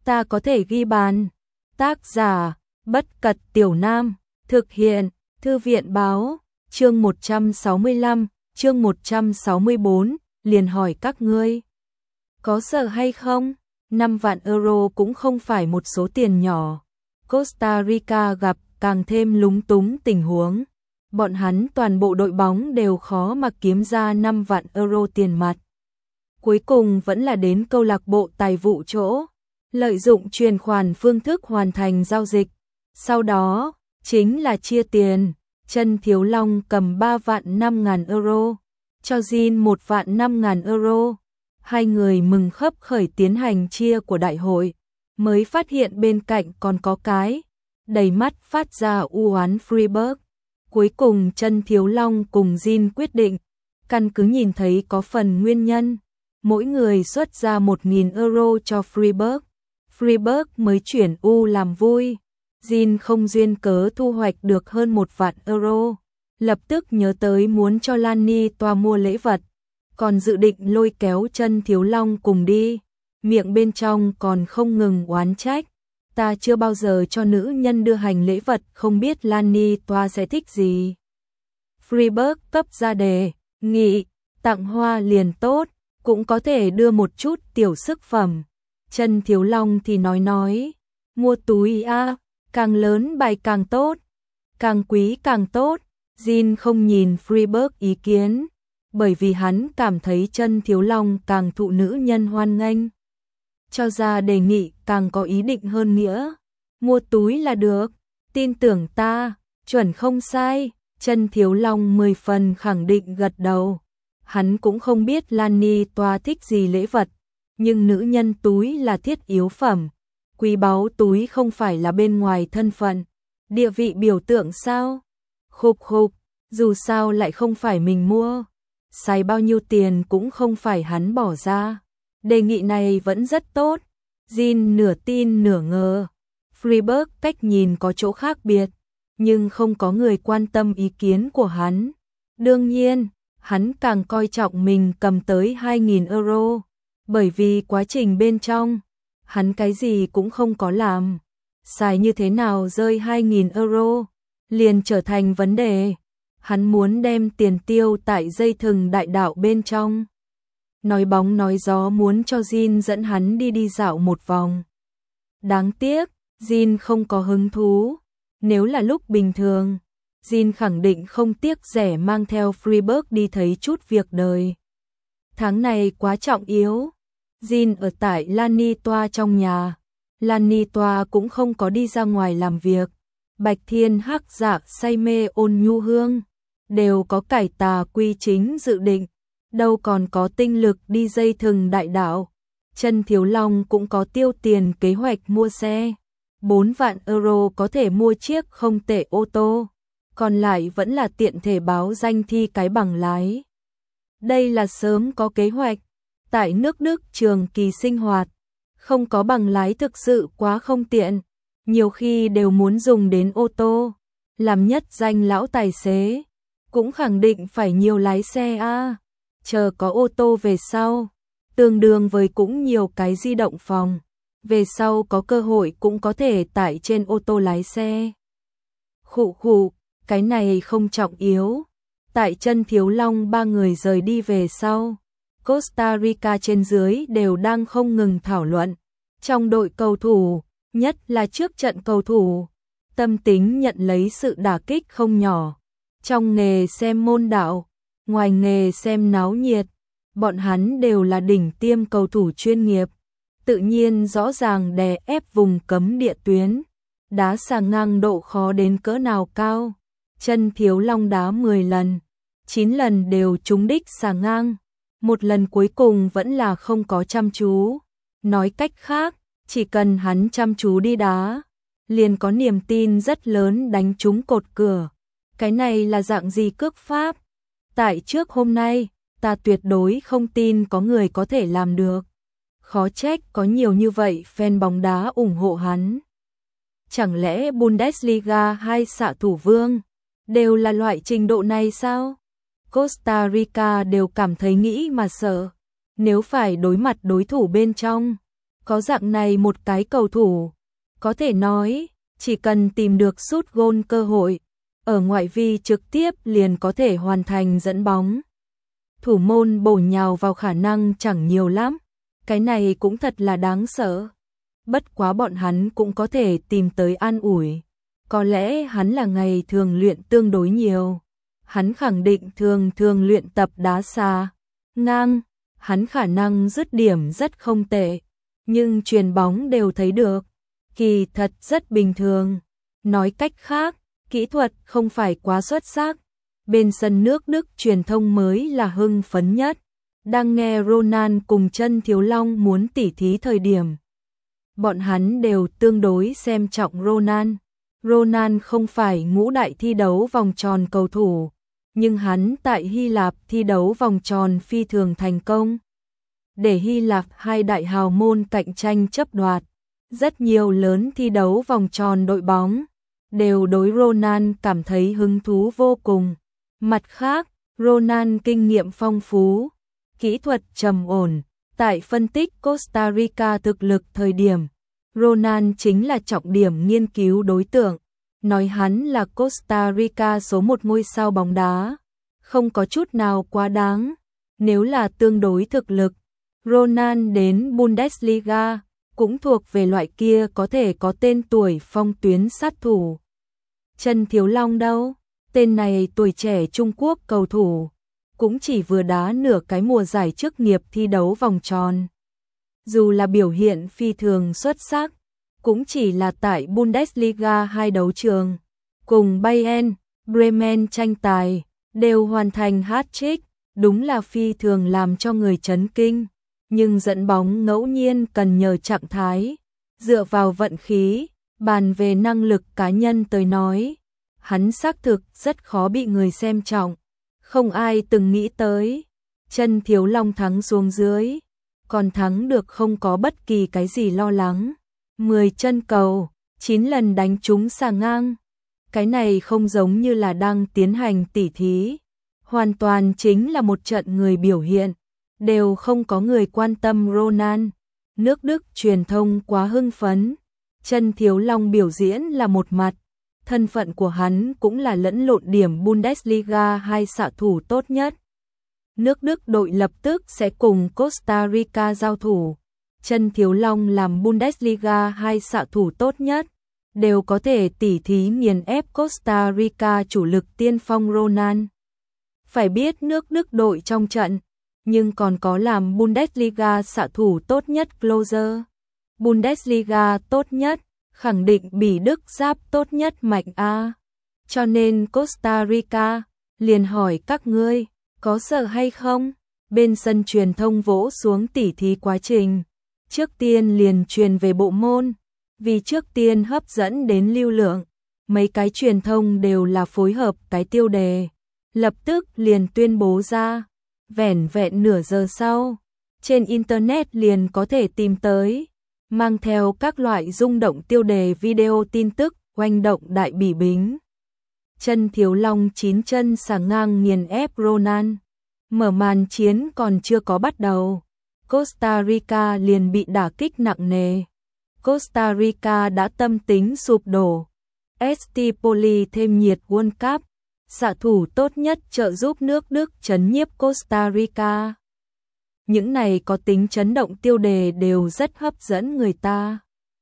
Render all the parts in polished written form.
ta có thể ghi bàn. Tác giả, Bất Cật Tiểu Nam, thực hiện, Thư viện báo, chương 165, chương 164, liền hỏi các ngươi. Có sợ hay không? 5 vạn euro cũng không phải một số tiền nhỏ. Costa Rica gặp càng thêm lúng túng tình huống. Bọn hắn toàn bộ đội bóng đều khó mà kiếm ra 5 vạn euro tiền mặt. Cuối cùng vẫn là đến câu lạc bộ tài vụ chỗ, lợi dụng chuyển khoản phương thức hoàn thành giao dịch. Sau đó, chính là chia tiền. Chân Thiếu Long cầm 3 vạn 5 ngàn euro, cho Jin 1 vạn 5 ngàn euro. Hai người mừng khấp khởi tiến hành chia của đại hội, mới phát hiện bên cạnh còn có cái, đầy mắt phát ra u oán Freiburg. Cuối cùng Chân Thiếu Long cùng Jin quyết định, căn cứ nhìn thấy có phần nguyên nhân, mỗi người xuất ra 1.000 euro cho Freiburg. Freiburg mới chuyển U làm vui. Jin không duyên cớ thu hoạch được hơn 1 vạn euro, lập tức nhớ tới muốn cho Lani Toa mua lễ vật, còn dự định lôi kéo Chân Thiếu Long cùng đi, miệng bên trong còn không ngừng oán trách. Ta chưa bao giờ cho nữ nhân đưa hành lễ vật, không biết Lani Toa sẽ thích gì. Freiburg cấp ra đề nghị, tặng hoa liền tốt, cũng có thể đưa một chút tiểu sức phẩm. Chân Thiếu Long thì nói, mua túi a, càng lớn bài càng tốt, càng quý càng tốt. Jin không nhìn Freiburg ý kiến, bởi vì hắn cảm thấy Chân Thiếu Long càng thụ nữ nhân hoan nghênh. Cho ra đề nghị càng có ý định hơn nghĩa. Mua túi là được, tin tưởng ta, chuẩn không sai. Chân Thiếu Long 10 phần khẳng định gật đầu. Hắn cũng không biết Lani Toa thích gì lễ vật, nhưng nữ nhân túi là thiết yếu phẩm. Quý báu túi không phải là bên ngoài thân phận, địa vị biểu tượng sao? Khục khục, dù sao lại không phải mình mua, xài bao nhiêu tiền cũng không phải hắn bỏ ra. Đề nghị này vẫn rất tốt. Jin nửa tin nửa ngờ. Freiburg cách nhìn có chỗ khác biệt, nhưng không có người quan tâm ý kiến của hắn. Đương nhiên, hắn càng coi trọng mình cầm tới 2.000 euro, bởi vì quá trình bên trong, hắn cái gì cũng không có làm. Xài như thế nào rơi 2.000 euro, liền trở thành vấn đề. Hắn muốn đem tiền tiêu tại dây thừng đại đạo bên trong. Nói bóng nói gió muốn cho Jin dẫn hắn đi dạo một vòng. Đáng tiếc, Jin không có hứng thú. Nếu là lúc bình thường, Jin khẳng định không tiếc rẻ mang theo Freiburg đi thấy chút việc đời. Tháng này quá trọng yếu. Jin ở tại Lani Toa trong nhà. Lani Toa cũng không có đi ra ngoài làm việc. Bạch Thiên Hắc Dạ say mê Ôn Nhu Hương, đều có cải tà quy chính dự định, đâu còn có tinh lực đi dây thừng đại đạo. Chân Thiếu Long cũng có tiêu tiền kế hoạch mua xe. 4 vạn euro có thể mua chiếc không tệ ô tô, còn lại vẫn là tiện thể báo danh thi cái bằng lái. Đây là sớm có kế hoạch. Tại nước Đức trường kỳ sinh hoạt, không có bằng lái thực sự quá không tiện, nhiều khi đều muốn dùng đến ô tô. Làm nhất danh lão tài xế, cũng khẳng định phải nhiều lái xe a. Chờ có ô tô về sau, tương đương với cũng nhiều cái di động phòng. Về sau có cơ hội cũng có thể tại trên ô tô lái xe. Khụ khụ, cái này không trọng yếu. Tại Chân Thiếu Long 3 người rời đi về sau, Costa Rica trên dưới đều đang không ngừng thảo luận. Trong đội cầu thủ, nhất là trước trận cầu thủ, tâm tính nhận lấy sự đả kích không nhỏ. Trong nghề xem môn đạo, ngoài nghề xem náo nhiệt, bọn hắn đều là đỉnh tiêm cầu thủ chuyên nghiệp, tự nhiên rõ ràng đè ép vùng cấm địa tuyến. Đá xà ngang độ khó đến cỡ nào cao. Chân Thiếu Long đá 10 lần, 9 lần đều trúng đích xà ngang, một lần cuối cùng vẫn là không có chăm chú. Nói cách khác, chỉ cần hắn chăm chú đi đá, liền có niềm tin rất lớn đánh trúng cột cửa. Cái này là dạng gì cước pháp? Tại trước hôm nay, ta tuyệt đối không tin có người có thể làm được. Khó trách có nhiều như vậy fan bóng đá ủng hộ hắn. Chẳng lẽ Bundesliga hay xạ thủ vương đều là loại trình độ này sao? Costa Rica đều cảm thấy nghĩ mà sợ. Nếu phải đối mặt đối thủ bên trong, Có dạng này một cái cầu thủ, có thể nói, chỉ cần tìm được sút gôn cơ hội, ở ngoại vi trực tiếp liền có thể hoàn thành dẫn bóng. Thủ môn bổ nhào vào khả năng chẳng nhiều lắm, cái này cũng thật là đáng sợ. Bất quá bọn hắn cũng có thể tìm tới an ủi. Có lẽ hắn là ngày thường luyện tương đối nhiều. Hắn khẳng định thường luyện tập đá xa, ngang, hắn khả năng dứt điểm rất không tệ, nhưng chuyền bóng đều thấy được, kỳ thật rất bình thường. Nói cách khác, kỹ thuật không phải quá xuất sắc. Bên sân nước Đức truyền thông mới là hưng phấn nhất, đang nghe Ronan cùng Chân Thiếu Long muốn tỉ thí thời điểm. Bọn hắn đều tương đối xem trọng Ronan. Ronan không phải ngũ đại thi đấu vòng tròn cầu thủ, nhưng hắn tại Hy Lạp thi đấu vòng tròn phi thường thành công. Để Hy Lạp hai đại hào môn cạnh tranh chấp đoạt, rất nhiều lớn thi đấu vòng tròn đội bóng, đều đối Ronan cảm thấy hứng thú vô cùng. Mặt khác, Ronan kinh nghiệm phong phú, kỹ thuật trầm ổn, tại phân tích Costa Rica thực lực thời điểm, Ronan chính là trọng điểm nghiên cứu đối tượng. Nói hắn là Costa Rica số 1 ngôi sao bóng đá, không có chút nào quá đáng. Nếu là tương đối thực lực, Ronan đến Bundesliga cũng thuộc về loại kia có thể có tên tuổi phong tuyến sát thủ. Chân Thiếu Long đâu? Tên này tuổi trẻ Trung Quốc cầu thủ, cũng chỉ vừa đá nửa cái mùa giải chức nghiệp thi đấu vòng tròn. Dù là biểu hiện phi thường xuất sắc, cũng chỉ là tại Bundesliga 2 đấu trường, cùng Bayern, Bremen tranh tài, đều hoàn thành hat-trick, đúng là phi thường làm cho người chấn kinh. Nhưng dẫn bóng ngẫu nhiên cần nhờ trạng thái, dựa vào vận khí, bàn về năng lực cá nhân tới nói, hắn xác thực rất khó bị người xem trọng. Không ai từng nghĩ tới, Chân Thiếu Long thắng xuống dưới, còn thắng được không có bất kỳ cái gì lo lắng. 10 chân cầu, 9 lần đánh trúng xà ngang. Cái này không giống như là đang tiến hành tỉ thí, hoàn toàn chính là một trận người biểu hiện, đều không có người quan tâm Ronan. Nước Đức truyền thông quá hưng phấn, Chân Thiếu Long biểu diễn là một mặt, thân phận của hắn cũng là lẫn lộn điểm Bundesliga 2 xạ thủ tốt nhất. Nước Đức đội lập tức sẽ cùng Costa Rica giao thủ. Chân Thiếu Long làm Bundesliga 2 xạ thủ tốt nhất, đều có thể tỉ thí nghiền ép Costa Rica chủ lực tiên phong Ronan. Phải biết nước Đức đội trong trận, nhưng còn có làm Bundesliga xạ thủ tốt nhất Closer. Bundesliga tốt nhất, khẳng định Bỉ Đức giáp tốt nhất mạnh A. Cho nên Costa Rica, liền hỏi các ngươi, có sợ hay không? Bên sân truyền thông vỗ xuống tỉ thí quá trình. Trước tiên liền truyền về bộ môn, vì trước tiên hấp dẫn đến lưu lượng, mấy cái truyền thông đều là phối hợp cái tiêu đề, lập tức liền tuyên bố ra. Vẻn vẹn nửa giờ sau, trên internet liền có thể tìm tới, mang theo các loại rung động tiêu đề video tin tức, oanh động đại Bỉ Bính. Chân Thiếu Long 9 chân xà ngang nghiền ép Ronan, mở màn chiến còn chưa có bắt đầu, Costa Rica liền bị đả kích nặng nề. Costa Rica đã tâm tính sụp đổ. Estipoli thêm nhiệt World Cup, xạ thủ tốt nhất trợ giúp nước Đức trấn nhiếp Costa Rica. Những này có tính chấn động tiêu đề đều rất hấp dẫn người ta.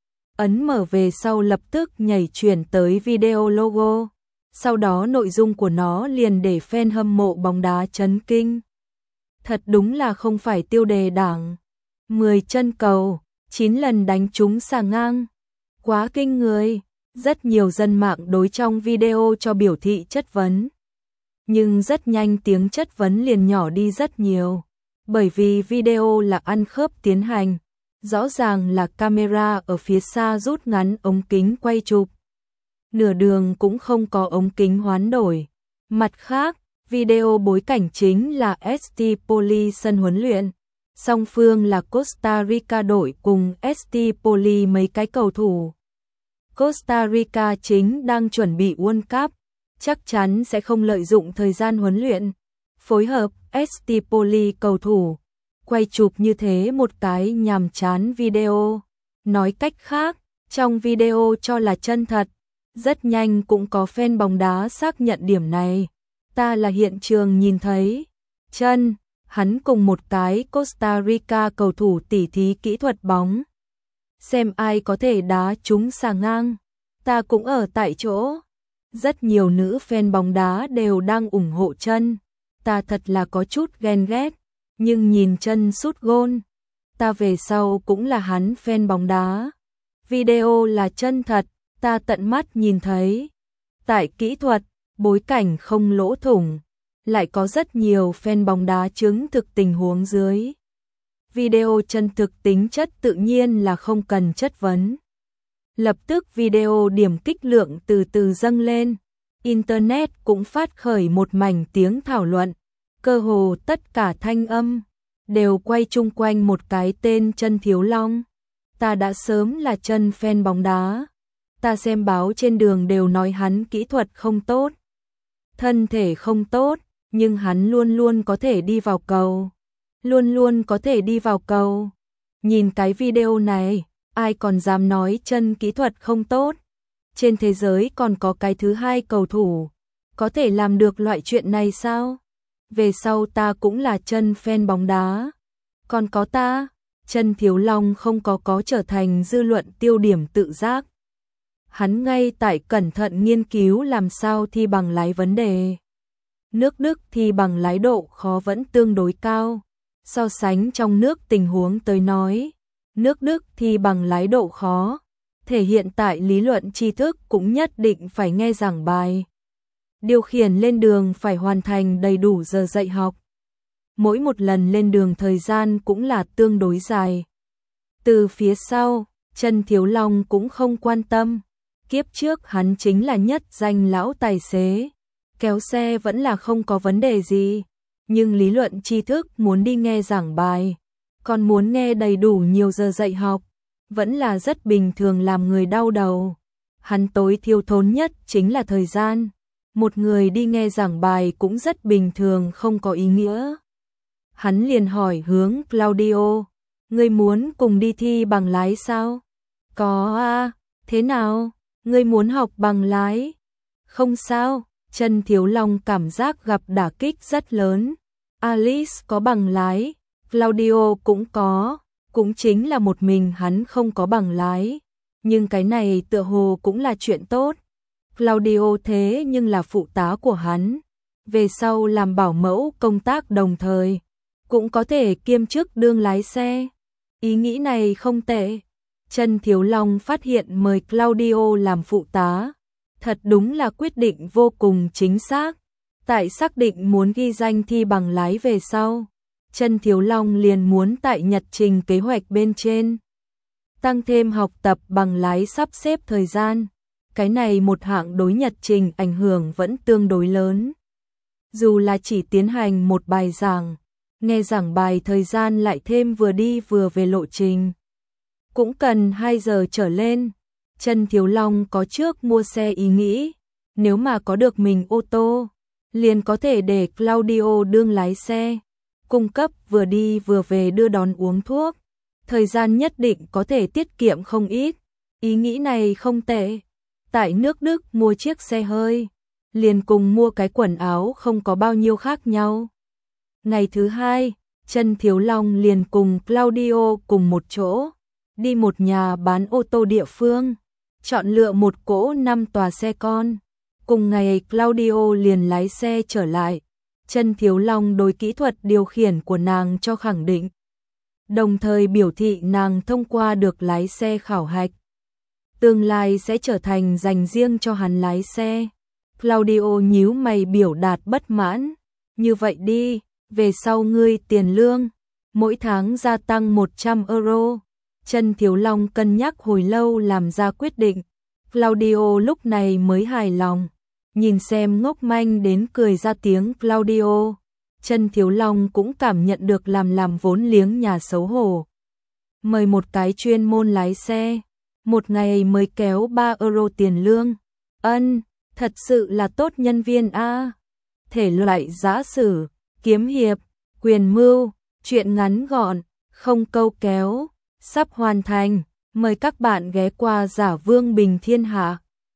Ấn mở về sau lập tức nhảy chuyển tới video logo, sau đó nội dung của nó liền để fan hâm mộ bóng đá chấn kinh. Thật đúng là không phải tiêu đề đảng. 10 chân cầu, 9 lần đánh trúng xà ngang. Quá kinh người. Rất nhiều dân mạng đối trong video cho biểu thị chất vấn. Nhưng rất nhanh tiếng chất vấn liền nhỏ đi rất nhiều. Bởi vì video là ăn khớp tiến hành. Rõ ràng là camera ở phía xa rút ngắn ống kính quay chụp. Nửa đường cũng không có ống kính hoán đổi. Mặt khác, video bối cảnh chính là Estipoli sân huấn luyện. Song phương là Costa Rica đội cùng Estipoli mấy cái cầu thủ. Costa Rica chính đang chuẩn bị World Cup, chắc chắn sẽ không lợi dụng thời gian huấn luyện. Phối hợp Estipoli cầu thủ quay chụp như thế một cái nhàm chán video. Nói cách khác, trong video cho là chân thật. Rất nhanh cũng có fan bóng đá xác nhận điểm này. Ta là hiện trường nhìn thấy. Chân, hắn cùng một cái Costa Rica cầu thủ tỉ thí kỹ thuật bóng. Xem ai có thể đá trúng xà ngang. Ta cũng ở tại chỗ. Rất nhiều nữ fan bóng đá đều đang ủng hộ Chân. Ta thật là có chút ghen ghét. Nhưng nhìn Chân sút gôn. Ta về sau cũng là hắn fan bóng đá. Video là chân thật, ta tận mắt nhìn thấy. Tại kỹ thuật, bối cảnh không lỗ thủng. Lại có rất nhiều fan bóng đá chứng thực tình huống dưới. Video chân thực tính chất tự nhiên là không cần chất vấn. Lập tức video điểm kích lượng từ từ dâng lên. Internet cũng phát khởi một mảnh tiếng thảo luận. Cơ hồ tất cả thanh âm đều quay chung quanh một cái tên Chân Thiếu Long. Ta đã sớm là Chân fan bóng đá. Ta xem báo trên đường đều nói hắn kỹ thuật không tốt. Thân thể không tốt, nhưng hắn luôn luôn có thể đi vào cầu. Luôn luôn có thể đi vào cầu. Nhìn cái video này, ai còn dám nói Chân kỹ thuật không tốt. Trên thế giới còn có cái thứ hai cầu thủ. Có thể làm được loại chuyện này sao? Về sau ta cũng là Chân fan bóng đá. Còn có ta, Chân Thiếu Long không có trở thành dư luận tiêu điểm tự giác. Hắn ngay tại cẩn thận nghiên cứu làm sao thi bằng lái vấn đề. Nước Đức thi bằng lái độ khó vẫn tương đối cao. So sánh trong nước tình huống tới nói, nước Đức thi bằng lái độ khó. Thể hiện tại lý luận tri thức cũng nhất định phải nghe giảng bài. Điều khiển lên đường phải hoàn thành đầy đủ giờ dạy học. Mỗi một lần lên đường thời gian cũng là tương đối dài. Từ phía sau, Chân Thiếu Long cũng không quan tâm. Kiếp trước hắn chính là nhất danh lão tài xế. Kéo xe vẫn là không có vấn đề gì. Nhưng lý luận tri thức muốn đi nghe giảng bài, còn muốn nghe đầy đủ nhiều giờ dạy học, vẫn là rất bình thường làm người đau đầu. Hắn tối thiếu thốn nhất chính là thời gian. Một người đi nghe giảng bài cũng rất bình thường không có ý nghĩa. Hắn liền hỏi hướng Claudio, ngươi muốn cùng đi thi bằng lái sao? Có à, thế nào? Ngươi muốn học bằng lái? Không sao, Chân Thiếu Long cảm giác gặp đả kích rất lớn. Alice có bằng lái, Claudio cũng có, cũng chính là một mình hắn không có bằng lái. Nhưng cái này tựa hồ cũng là chuyện tốt. Claudio thế nhưng là phụ tá của hắn. Về sau làm bảo mẫu công tác đồng thời, cũng có thể kiêm chức đương lái xe. Ý nghĩ này không tệ. Chân Thiếu Long phát hiện mời Claudio làm phụ tá. Thật đúng là quyết định vô cùng chính xác. Tại xác định muốn ghi danh thi bằng lái về sau, Chân Thiếu Long liền muốn tại nhật trình kế hoạch bên trên tăng thêm học tập bằng lái sắp xếp thời gian. Cái này một hạng đối nhật trình ảnh hưởng vẫn tương đối lớn. Dù là chỉ tiến hành một bài giảng, nghe giảng bài thời gian lại thêm vừa đi vừa về lộ trình, cũng cần 2 giờ trở lên. Chân Thiếu Long có trước mua xe ý nghĩ, nếu mà có được mình ô tô, liền có thể để Claudio đương lái xe, cung cấp vừa đi vừa về đưa đón uống thuốc. Thời gian nhất định có thể tiết kiệm không ít. Ý nghĩ này không tệ. Tại nước Đức mua chiếc xe hơi, liền cùng mua cái quần áo không có bao nhiêu khác nhau. Ngày thứ hai, Chân Thiếu Long liền cùng Claudio cùng một chỗ, đi một nhà bán ô tô địa phương, chọn lựa một cỗ 5 tòa xe con. Cùng ngày Claudio liền lái xe trở lại. Chân Thiếu Long đối kỹ thuật điều khiển của nàng cho khẳng định, đồng thời biểu thị nàng thông qua được lái xe khảo hạch, tương lai sẽ trở thành dành riêng cho hắn lái xe. Claudio nhíu mày biểu đạt bất mãn. Như vậy đi, về sau ngươi tiền lương mỗi tháng gia tăng 100 euro. Chân Thiếu Long cân nhắc hồi lâu làm ra quyết định. Claudio lúc này mới hài lòng. Nhìn xem ngốc manh đến cười ra tiếng Claudio, Chân Thiếu Long cũng cảm nhận được làm vốn liếng nhà xấu hổ. Mời một cái chuyên môn lái xe, một ngày mới kéo 3 euro tiền lương. Thật sự là tốt nhân viên a. Thể loại giã sử, kiếm hiệp, quyền mưu, Chuyện ngắn gọn, không câu kéo, sắp hoàn thành. Mời các bạn ghé qua Giả Vương Bình Thiên Hạ.